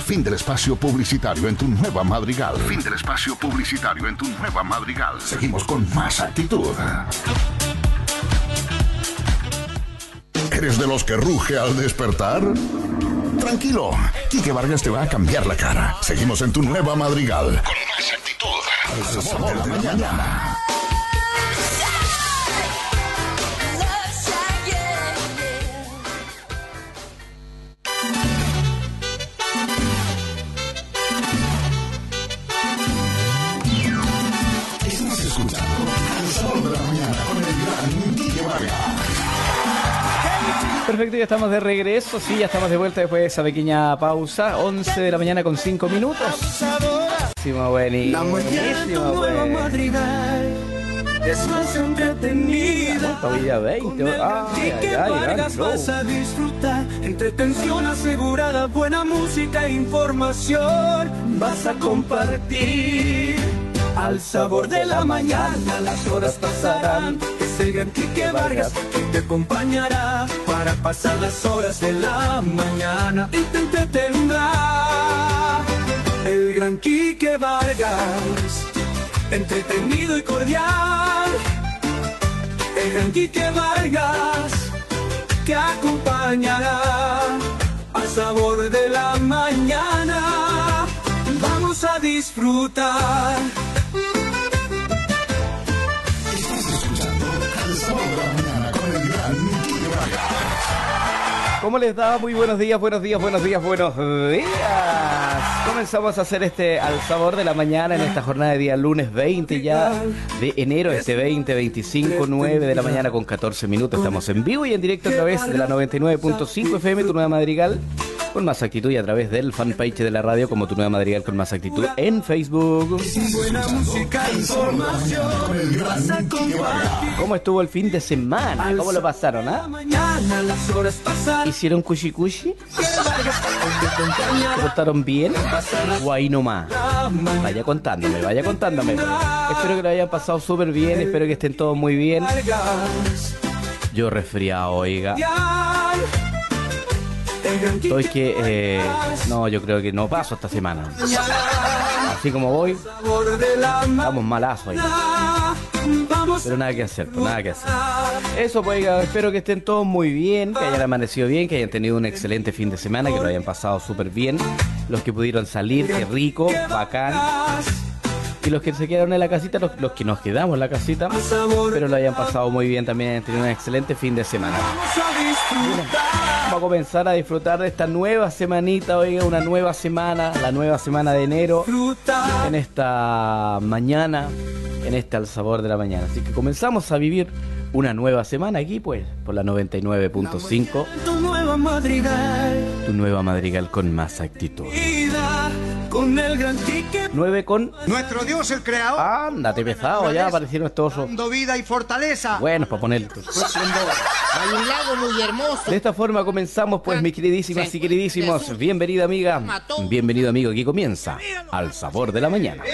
Fin del espacio publicitario en tu nueva Madrigal. Fin del espacio publicitario en tu nueva Madrigal. Seguimos con más actitud. ¿Eres de los que ruge al despertar? Tranquilo, Quique Vargas te va a cambiar la cara. Seguimos en tu nueva Madrigal. Con más actitud. Al sabor de la mañana. Estás escuchando Al sabor de la mañana con el gran Quique Vargas. Perfecto, ya estamos de regreso, sí, ya estamos de vuelta después de esa pequeña pausa. 11 de la mañana con 5 minutos. Buenísimo, buenísimo, es más entretenida. Todavía 20. Vargas vas a disfrutar. Entretención asegurada, buena música e información. Vas a compartir. Al sabor de la mañana las horas pasarán. Es el gran Quique Vargas que te acompañará para pasar las horas de la mañana y te entretendrá. El gran Quique Vargas, entretenido y cordial. El gran Quique Vargas te acompañará al sabor de la mañana. Vamos a disfrutar. ¿Cómo les da? Muy buenos días, buenos días, buenos días, buenos días. Comenzamos a hacer Al sabor de la mañana en esta jornada de día lunes 20 ya de enero, 2025, 9 de la mañana con 14 minutos. Estamos en vivo y en directo a través de la 99.5 FM, Tu Nueva Madrigal, con más actitud, y a través del fanpage de la radio como Tu Nueva Madrigal con más actitud en Facebook. Buena música, información. ¿Cómo estuvo el fin de semana? ¿Cómo lo pasaron, ah? ¿Hicieron cushi cushi? ¿Se portaron bien? ¿O ahí nomás? Vaya contándome. Espero que lo hayan pasado súper bien, espero que estén todos muy bien. Yo resfriado, oiga. Estoy que... no, yo creo que no paso esta semana. Así como voy, vamos malazo ahí. Pero nada que hacer, Eso, pues, oiga, espero que estén todos muy bien, que hayan amanecido bien, que hayan tenido un excelente fin de semana, que lo hayan pasado súper bien. Los que pudieron salir, qué rico, bacán. Y los que se quedaron en la casita, los que nos quedamos en la casita, pero lo hayan pasado muy bien también, hayan tenido un excelente fin de semana. Bueno, vamos a comenzar a disfrutar de esta nueva semanita, oiga, una nueva semana, la nueva semana de enero, en esta mañana, en Al sabor de la mañana. Así que comenzamos a vivir una nueva semana aquí, pues, por la 99.5. Tu nueva Madrigal con más actitud. Con el gran Quique. 9 con... Nuestro Dios, el Creador. Ándate, pesado, ya aparecieron estos... Dando vida y fortaleza. Bueno, para poner... Hay un lago muy hermoso. De esta forma comenzamos, pues, mis queridísimas y queridísimos. Bienvenida, amiga. Bienvenido, amigo. Aquí comienza Al sabor de la mañana.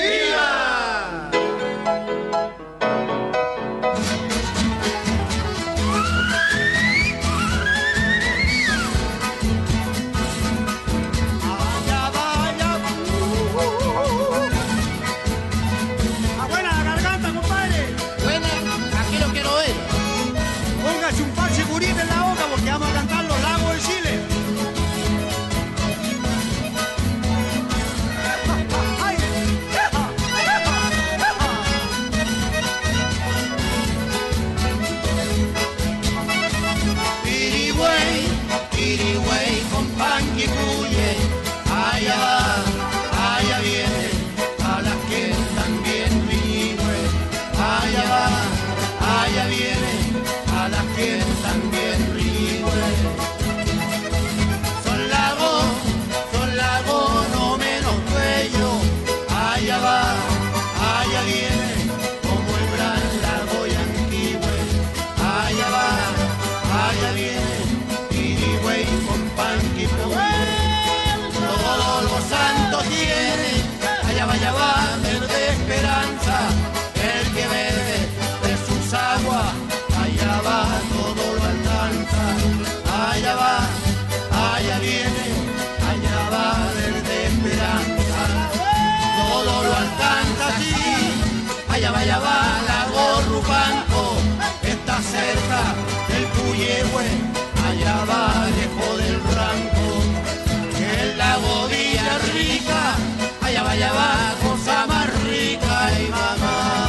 allá va Lago Rupanco, está cerca del Puyehue, allá va lejos del Ranco, que el lago Villarrica, allá va cosa más rica y mamá.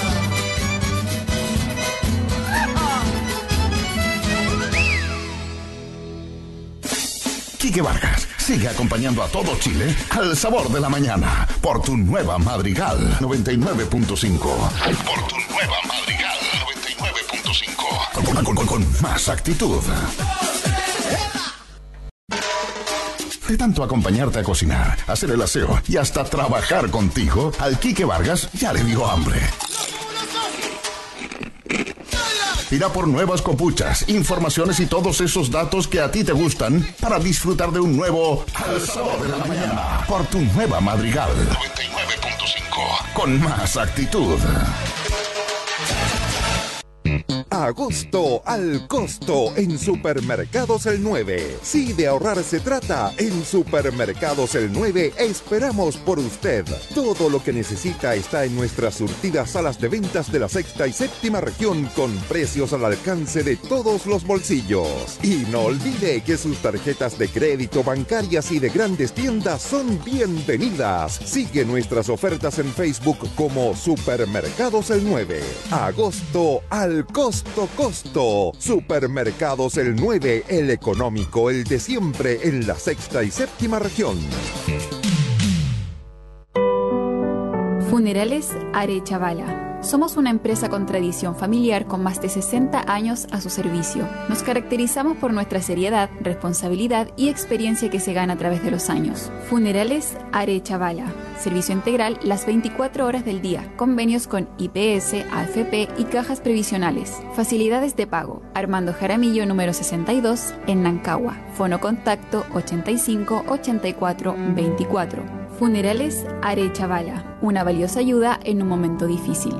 Quique Vargas sigue acompañando a todo Chile al sabor de la mañana por tu nueva Madrigal 99.5. Por tu nueva Madrigal 99.5. Con más actitud. De tanto acompañarte a cocinar, hacer el aseo y hasta trabajar contigo, al Quique Vargas ya le dio hambre. Irá por nuevas copuchas, informaciones y todos esos datos que a ti te gustan para disfrutar de un nuevo Al Sabor de la Mañana por tu nueva Madrigal 99.5 con más actitud. Agosto al costo en Supermercados El 9. Si de ahorrar se trata, en Supermercados El 9 esperamos por usted. Todo lo que necesita está en nuestras surtidas salas de ventas de la sexta y séptima región con precios al alcance de todos los bolsillos. Y no olvide que sus tarjetas de crédito, bancarias y de grandes tiendas son bienvenidas. Sigue nuestras ofertas en Facebook como Supermercados El 9. Agosto al costo. Supermercados El 9, el económico, el de siempre en la sexta y séptima región. Funerales Arechavala. Somos una empresa con tradición familiar con más de 60 años a su servicio. Nos caracterizamos por nuestra seriedad, responsabilidad y experiencia que se gana a través de los años. Funerales Arechavala. Servicio integral las 24 horas del día. Convenios con IPS, AFP y cajas previsionales. Facilidades de pago. Armando Jaramillo número 62 en Nancagua. Fono contacto 85 84 24. Funerales Arechavala. Una valiosa ayuda en un momento difícil.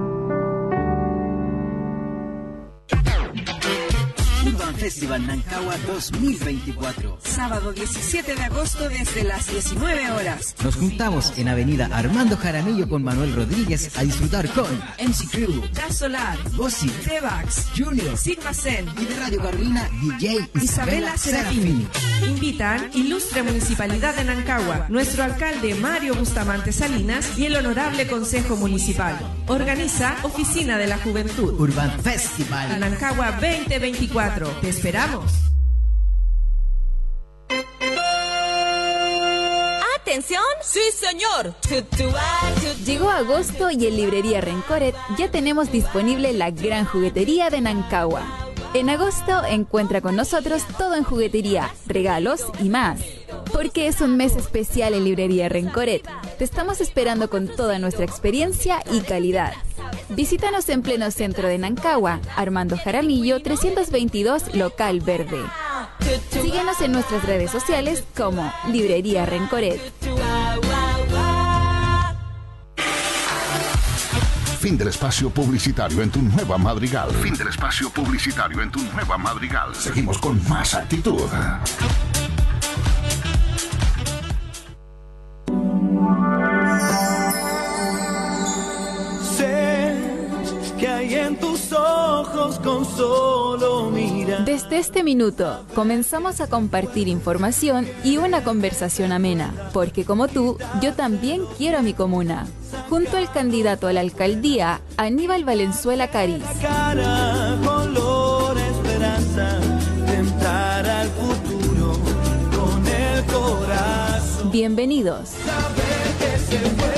Urban Festival Nancagua 2024. Sábado 17 de agosto desde las 19 horas. Nos juntamos en Avenida Armando Jaramillo con Manuel Rodríguez a disfrutar con MC Crew, Gas Solar, Bossi, Tevax, Junior, Sigma Zen y de Radio Carolina DJ Isabela Serafini. Invitan Ilustre Municipalidad de Nancagua, nuestro alcalde Mario Bustamante Salinas y el Honorable Consejo Municipal. Organiza Oficina de la Juventud. Urban Festival Nancagua 2024. Te esperamos. ¿Atención? ¡Sí, señor! Llegó agosto y en Librería Rencoret ya tenemos disponible la gran juguetería de Nancagua. En agosto encuentra con nosotros todo en juguetería, regalos y más. Porque es un mes especial en Librería Rencoret. Te estamos esperando con toda nuestra experiencia y calidad. Visítanos en pleno centro de Nancagua, Armando Jaramillo 322, Local Verde. Síguenos en nuestras redes sociales como Librería Rencoret. Fin del espacio publicitario en tu nueva Madrigal. Fin del espacio publicitario en tu nueva Madrigal. Seguimos con más actitud. Sé que hay en tus ojos con solo mirar. Desde este minuto comenzamos a compartir información y una conversación amena, porque como tú, yo también quiero a mi comuna. Junto al candidato a la alcaldía, Aníbal Valenzuela Cariz. Cara, color, esperanza, tentar al futuro con el corazón. Bienvenidos. Saber que se puede.